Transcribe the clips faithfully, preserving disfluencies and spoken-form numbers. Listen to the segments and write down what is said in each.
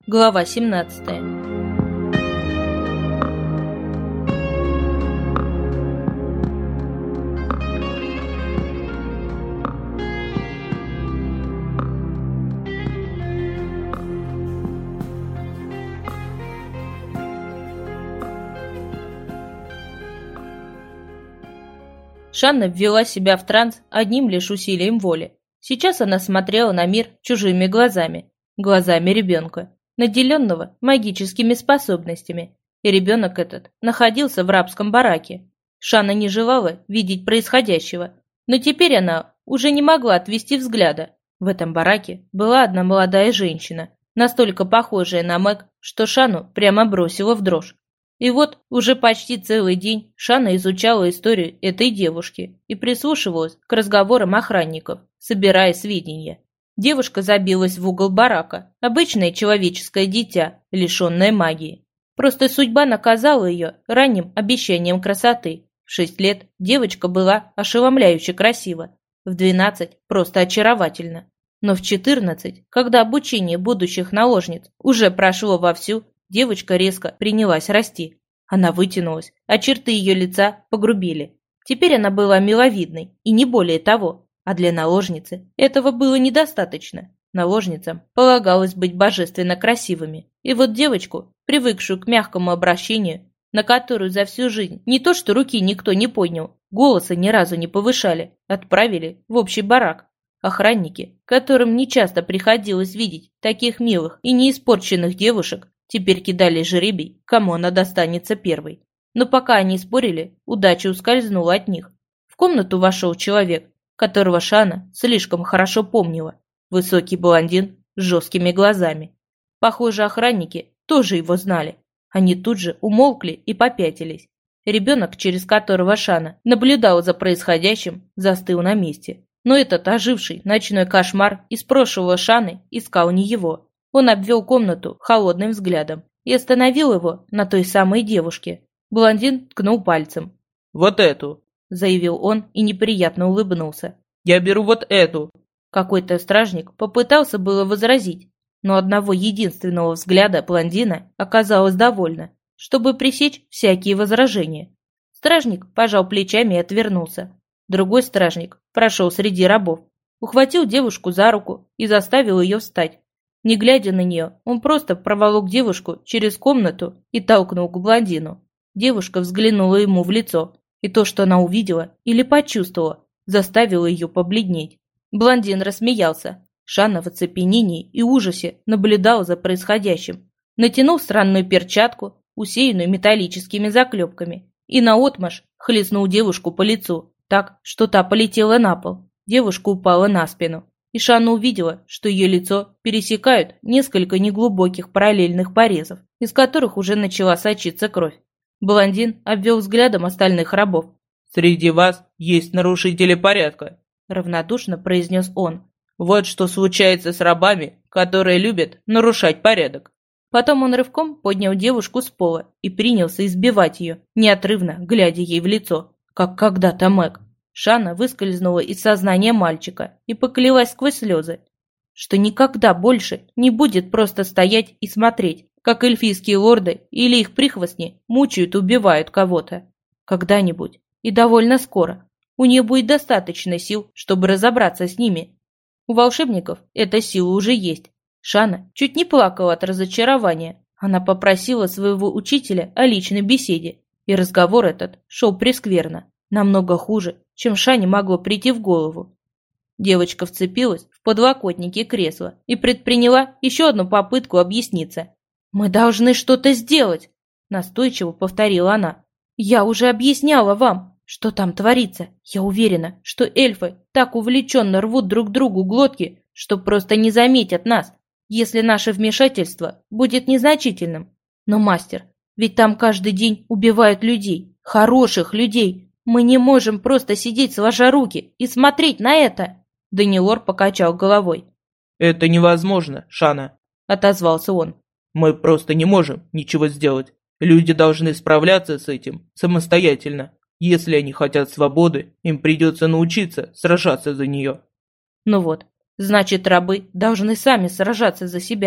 Глава семнадцатая. Шанна ввела себя в транс одним лишь усилием воли. Сейчас она смотрела на мир чужими глазами, глазами ребенка, наделенного магическими способностями, и ребенок этот находился в рабском бараке. Шанна не желала видеть происходящего, но теперь она уже не могла отвести взгляда. В этом бараке была одна молодая женщина, настолько похожая на Мэг, что Шанну прямо бросила в дрожь. И вот уже почти целый день Шанна изучала историю этой девушки и прислушивалась к разговорам охранников, собирая сведения. Девушка забилась в угол барака, обычное человеческое дитя, лишенное магии. Просто судьба наказала ее ранним обещанием красоты. В шесть лет девочка была ошеломляюще красива, в двенадцать просто очаровательна. Но в четырнадцать, когда обучение будущих наложниц уже прошло вовсю, девочка резко принялась расти. Она вытянулась, а черты ее лица погрубели. Теперь она была миловидной, и не более того. А для наложницы этого было недостаточно. Наложницам полагалось быть божественно красивыми. И вот девочку, привыкшую к мягкому обращению, на которую за всю жизнь не то что руки никто не поднял, голоса ни разу не повышали, отправили в общий барак. Охранники, которым нечасто приходилось видеть таких милых и неиспорченных девушек, теперь кидали жребий, кому она достанется первой. Но пока они спорили, удача ускользнула от них. В комнату вошел человек, которого Шанна слишком хорошо помнила. Высокий блондин с жесткими глазами. Похоже, охранники тоже его знали. Они тут же умолкли и попятились. Ребенок, через которого Шанна наблюдала за происходящим, застыл на месте. Но этот оживший ночной кошмар из прошлого Шанны искал не его. Он обвел комнату холодным взглядом и остановил его на той самой девушке. Блондин ткнул пальцем. «Вот эту!» – заявил он и неприятно улыбнулся. «Я беру вот эту!» Какой-то стражник попытался было возразить, но одного единственного взгляда блондина оказалось довольно, чтобы пресечь всякие возражения. Стражник пожал плечами и отвернулся. Другой стражник прошел среди рабов, ухватил девушку за руку и заставил ее встать. Не глядя на нее, он просто проволок девушку через комнату и толкнул к блондину. Девушка взглянула ему в лицо, и то, что она увидела или почувствовала, заставило ее побледнеть. Блондин рассмеялся. Шанна в оцепенении и ужасе наблюдала за происходящим. Натянул странную перчатку, усеянную металлическими заклепками, и наотмашь хлестнул девушку по лицу, так, что та полетела на пол. Девушка упала на спину. И Шанна увидела, что ее лицо пересекают несколько неглубоких параллельных порезов, из которых уже начала сочиться кровь. Блондин обвел взглядом остальных рабов. «Среди вас есть нарушители порядка», – равнодушно произнес он. «Вот что случается с рабами, которые любят нарушать порядок». Потом он рывком поднял девушку с пола и принялся избивать ее, неотрывно глядя ей в лицо, как когда-то Мэг. Шанна выскользнула из сознания мальчика и поклялась сквозь слезы, что никогда больше не будет просто стоять и смотреть, как эльфийские лорды или их прихвостни мучают и убивают кого-то. Когда-нибудь, и довольно скоро, у нее будет достаточно сил, чтобы разобраться с ними. У волшебников эта сила уже есть. Шанна чуть не плакала от разочарования. Она попросила своего учителя о личной беседе, и разговор этот шел прескверно. Намного хуже, чем Шане могло прийти в голову. Девочка вцепилась в подлокотники кресла и предприняла еще одну попытку объясниться. «Мы должны что-то сделать», – настойчиво повторила она. «Я уже объясняла вам, что там творится. Я уверена, что эльфы так увлеченно рвут друг другу глотки, что просто не заметят нас, если наше вмешательство будет незначительным. Но, мастер, ведь там каждый день убивают людей, хороших людей. Мы не можем просто сидеть сложа руки и смотреть на это!» Данилор покачал головой. «Это невозможно, Шанна», – отозвался он. «Мы просто не можем ничего сделать. Люди должны справляться с этим самостоятельно. Если они хотят свободы, им придется научиться сражаться за нее». Ну вот, значит, рабы должны сами сражаться за себя.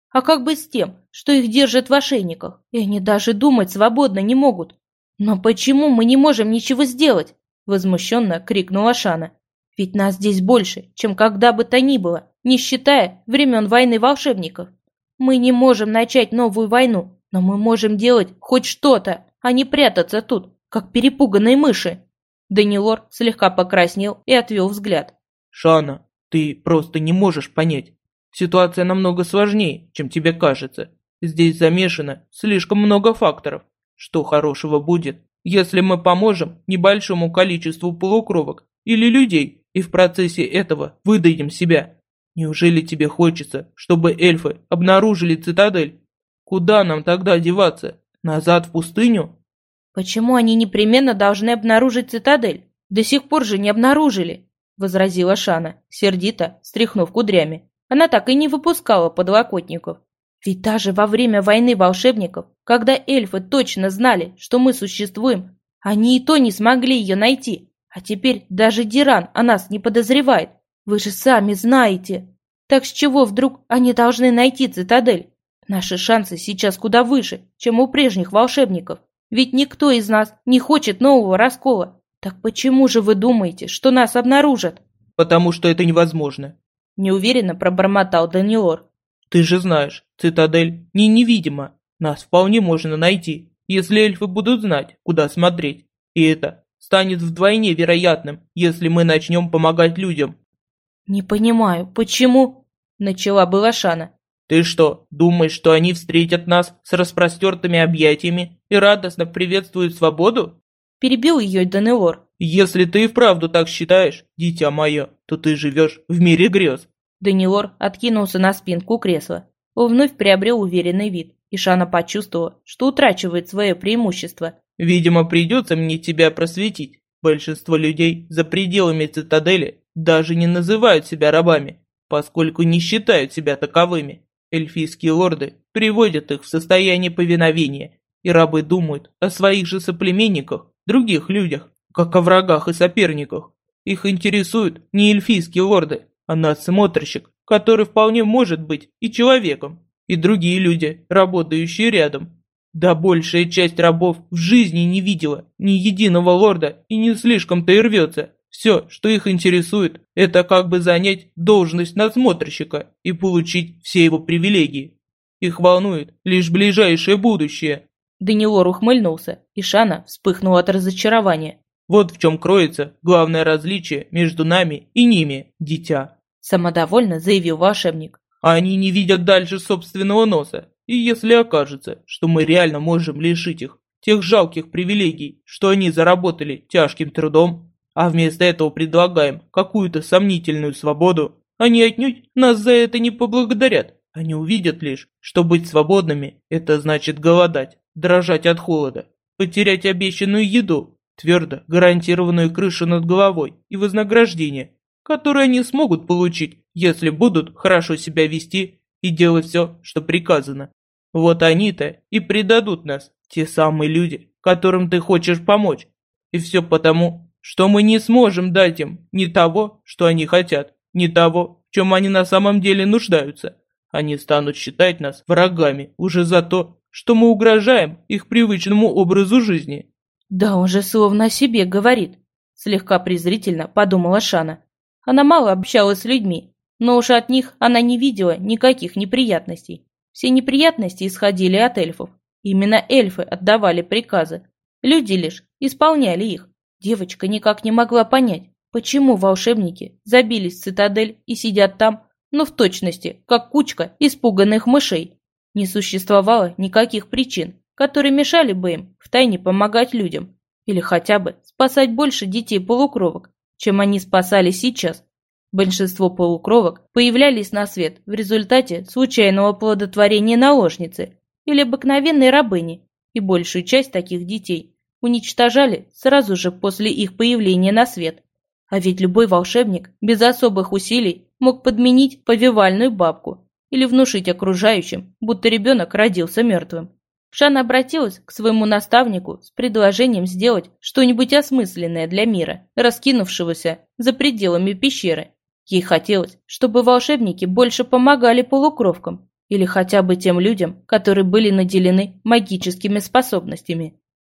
А как бы с тем, что их держат в ошейниках, и они даже думать свободно не могут? Но почему мы не можем ничего сделать? Возмущенно крикнула Шана. Ведь нас здесь больше, чем когда бы то ни было, не считая времен войны волшебников. Мы не можем начать новую войну, но мы можем делать хоть что-то, а не прятаться тут, как перепуганные мыши. Данилор слегка покраснел и отвел взгляд. Шана, ты просто не можешь понять. Ситуация намного сложнее, чем тебе кажется. Здесь замешано слишком много факторов. Что хорошего будет, если мы поможем небольшому количеству полукровок или людей и в процессе этого выдадим себя? Неужели тебе хочется, чтобы эльфы обнаружили цитадель? Куда нам тогда деваться? Назад в пустыню? Почему они непременно должны обнаружить цитадель? До сих пор же не обнаружили, возразила Шана, сердито стряхнув кудрями. Она так и не выпускала подлокотников. Ведь даже во время войны волшебников, когда эльфы точно знали, что мы существуем, они и то не смогли ее найти. А теперь даже Диран о нас не подозревает. Вы же сами знаете. Так с чего вдруг они должны найти цитадель? Наши шансы сейчас куда выше, чем у прежних волшебников. Ведь никто из нас не хочет нового раскола. Так почему же вы думаете, что нас обнаружат? Потому что это невозможно. Неуверенно пробормотал Данилор. Ты же знаешь, цитадель не невидима. Нас вполне можно найти, если эльфы будут знать, куда смотреть. И это станет вдвойне вероятным, если мы начнем помогать людям. Не понимаю, почему? Начала была Шана. Ты что, думаешь, что они встретят нас с распростертыми объятиями и радостно приветствуют свободу? Перебил ее Данилор. Если ты и вправду так считаешь, дитя мое, то ты живешь в мире грез. Данилор откинулся на спинку кресла. Он вновь приобрел уверенный вид, и Шана почувствовала, что утрачивает свое преимущество. Видимо, придется мне тебя просветить. Большинство людей за пределами цитадели даже не называют себя рабами, поскольку не считают себя таковыми. Эльфийские лорды приводят их в состояние повиновения, и рабы думают о своих же соплеменниках, других людях, как о врагах и соперниках. Их интересуют не эльфийские лорды, а надсмотрщик, который вполне может быть и человеком, и другие люди, работающие рядом. Да большая часть рабов в жизни не видела ни единого лорда и не слишком-то и рвется. Все, что их интересует, это как бы занять должность надсмотрщика и получить все его привилегии. Их волнует лишь ближайшее будущее. Данилор ухмыльнулся, и Шана вспыхнула от разочарования. Вот в чем кроется главное различие между нами и ними, дитя. Самодовольно заявил волшебник. Они не видят дальше собственного носа, и если окажется, что мы реально можем лишить их тех жалких привилегий, что они заработали тяжким трудом, а вместо этого предлагаем какую-то сомнительную свободу, они отнюдь нас за это не поблагодарят. Они увидят лишь, что быть свободными – это значит голодать, дрожать от холода, потерять обещанную еду, твердо гарантированную крышу над головой и вознаграждение, которое они смогут получить, если будут хорошо себя вести и делать все, что приказано. Вот они-то и предадут нас, те самые люди, которым ты хочешь помочь. И все потому, что мы не сможем дать им ни того, что они хотят, ни того, в чем они на самом деле нуждаются. Они станут считать нас врагами уже за то, что мы угрожаем их привычному образу жизни. Да он же словно о себе говорит, слегка презрительно подумала Шана. Она мало общалась с людьми, но уж от них она не видела никаких неприятностей. Все неприятности исходили от эльфов. Именно эльфы отдавали приказы. Люди лишь исполняли их. Девочка никак не могла понять, почему волшебники забились в цитадель и сидят там, но в точности, как кучка испуганных мышей. Не существовало никаких причин, которые мешали бы им втайне помогать людям. Или хотя бы спасать больше детей-полукровок, чем они спасали сейчас. Большинство полукровок появлялись на свет в результате случайного оплодотворения наложницы или обыкновенной рабыни, и большую часть таких детей уничтожали сразу же после их появления на свет. А ведь любой волшебник без особых усилий мог подменить повивальную бабку или внушить окружающим, будто ребенок родился мертвым. Шана обратилась к своему наставнику с предложением сделать что-нибудь осмысленное для мира, раскинувшегося за пределами пещеры. Ей хотелось, чтобы волшебники больше помогали полукровкам, Или хотя бы тем людям, которые были наделены магическими способностями.